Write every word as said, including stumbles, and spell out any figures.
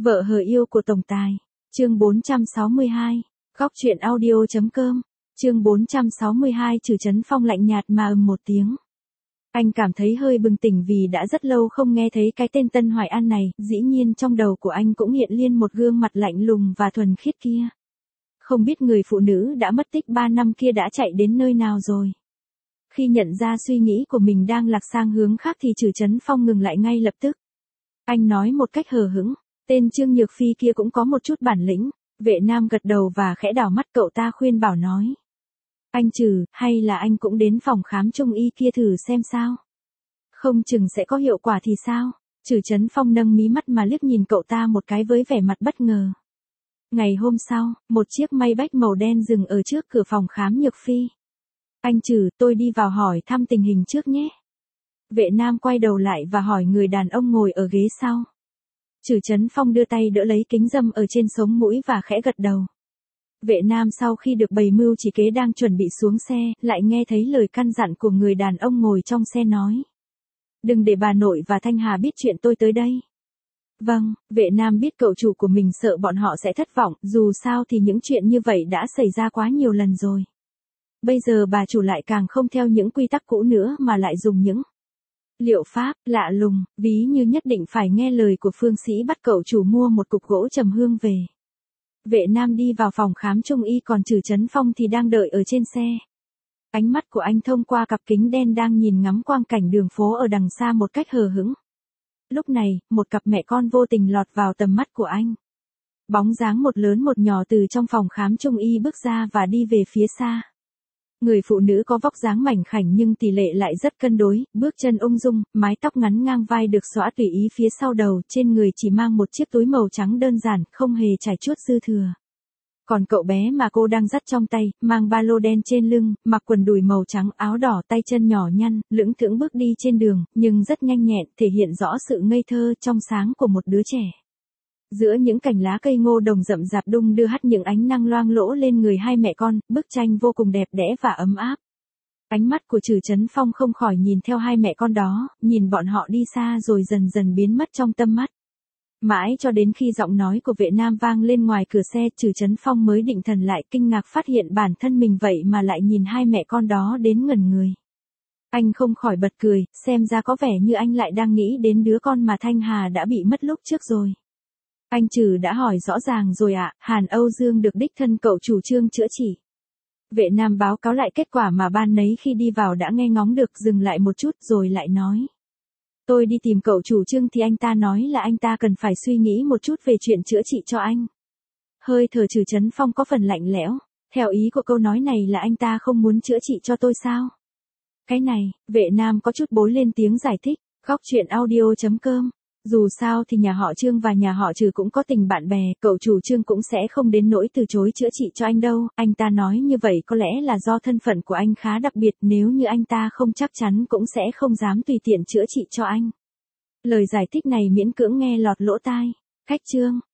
Vợ hờ yêu của tổng tài. Chương bốn trăm sáu mươi hai. Góc truyện audio.com. Chương bốn trăm sáu mươi hai. Trừ Chấn Phong lạnh nhạt mà ừm một tiếng. Anh cảm thấy hơi bừng tỉnh vì đã rất lâu không nghe thấy cái tên Tân Hoài An này, dĩ nhiên trong đầu của anh cũng hiện lên một gương mặt lạnh lùng và thuần khiết kia. Không biết người phụ nữ đã mất tích ba năm kia đã chạy đến nơi nào rồi. Khi nhận ra suy nghĩ của mình đang lạc sang hướng khác thì Trừ Chấn Phong ngừng lại ngay lập tức. Anh nói một cách hờ hững, tên Trương Nhược Phi kia cũng có một chút bản lĩnh. Vệ Nam gật đầu và khẽ đảo mắt, cậu ta khuyên bảo nói. Anh Trừ, hay là anh cũng đến phòng khám trung y kia thử xem sao? Không chừng sẽ có hiệu quả thì sao? Trừ Chấn Phong nâng mí mắt mà liếc nhìn cậu ta một cái với vẻ mặt bất ngờ. Ngày hôm sau, một chiếc Maybach màu đen dừng ở trước cửa phòng khám Nhược Phi. Anh Trừ, tôi đi vào hỏi thăm tình hình trước nhé. Vệ Nam quay đầu lại và hỏi người đàn ông ngồi ở ghế sau. Trừ Chấn Phong đưa tay đỡ lấy kính râm ở trên sống mũi và khẽ gật đầu. Vệ Nam sau khi được bày mưu chỉ kế đang chuẩn bị xuống xe, lại nghe thấy lời căn dặn của người đàn ông ngồi trong xe nói. Đừng để bà nội và Thanh Hà biết chuyện tôi tới đây. Vâng, Vệ Nam biết cậu chủ của mình sợ bọn họ sẽ thất vọng, dù sao thì những chuyện như vậy đã xảy ra quá nhiều lần rồi. Bây giờ bà chủ lại càng không theo những quy tắc cũ nữa mà lại dùng những liệu pháp lạ lùng, ví như nhất định phải nghe lời của phương sĩ bắt cậu chủ mua một cục gỗ trầm hương về. Vệ Nam đi vào phòng khám trung y, còn Trừ Chấn Phong thì đang đợi ở trên xe. Ánh mắt của anh thông qua cặp kính đen đang nhìn ngắm quang cảnh đường phố ở đằng xa một cách hờ hững. Lúc này, một cặp mẹ con vô tình lọt vào tầm mắt của anh. Bóng dáng một lớn một nhỏ từ trong phòng khám trung y bước ra và đi về phía xa. Người phụ nữ có vóc dáng mảnh khảnh nhưng tỷ lệ lại rất cân đối, bước chân ung dung, mái tóc ngắn ngang vai được xõa tùy ý phía sau đầu, trên người chỉ mang một chiếc túi màu trắng đơn giản, không hề trải chuốt dư thừa. Còn cậu bé mà cô đang dắt trong tay, mang ba lô đen trên lưng, mặc quần đùi màu trắng, áo đỏ, tay chân nhỏ nhăn, lững thững bước đi trên đường, nhưng rất nhanh nhẹn, thể hiện rõ sự ngây thơ trong sáng của một đứa trẻ. Giữa những cành lá cây ngô đồng rậm rạp đung đưa hắt những ánh nắng loang lỗ lên người hai mẹ con, bức tranh vô cùng đẹp đẽ và ấm áp. Ánh mắt của Trừ Chấn Phong không khỏi nhìn theo hai mẹ con đó, nhìn bọn họ đi xa rồi dần dần biến mất trong tâm mắt. Mãi cho đến khi giọng nói của Vệ Nam vang lên ngoài cửa xe, Trừ Chấn Phong mới định thần lại, kinh ngạc phát hiện bản thân mình vậy mà lại nhìn hai mẹ con đó đến ngẩn người. Anh không khỏi bật cười, xem ra có vẻ như anh lại đang nghĩ đến đứa con mà Thanh Hà đã bị mất lúc trước rồi. Anh Trừ đã hỏi rõ ràng rồi ạ, à, Hàn Âu Dương được đích thân cậu chủ Trương chữa trị. Vệ Nam báo cáo lại kết quả mà ban nấy khi đi vào đã nghe ngóng được, dừng lại một chút rồi lại nói. Tôi đi tìm cậu chủ Trương thì anh ta nói là anh ta cần phải suy nghĩ một chút về chuyện chữa trị cho anh. Hơi thở Trừ Chấn Phong có phần lạnh lẽo, theo ý của câu nói này là anh ta không muốn chữa trị cho tôi sao? Cái này, Vệ Nam có chút bối lên tiếng giải thích, góc truyện audio.com. Dù sao thì nhà họ Trương và nhà họ Trừ cũng có tình bạn bè, cậu chủ Trương cũng sẽ không đến nỗi từ chối chữa trị cho anh đâu, anh ta nói như vậy có lẽ là do thân phận của anh khá đặc biệt, nếu như anh ta không chắc chắn cũng sẽ không dám tùy tiện chữa trị cho anh. Lời giải thích này miễn cưỡng nghe lọt lỗ tai. Khách Trương,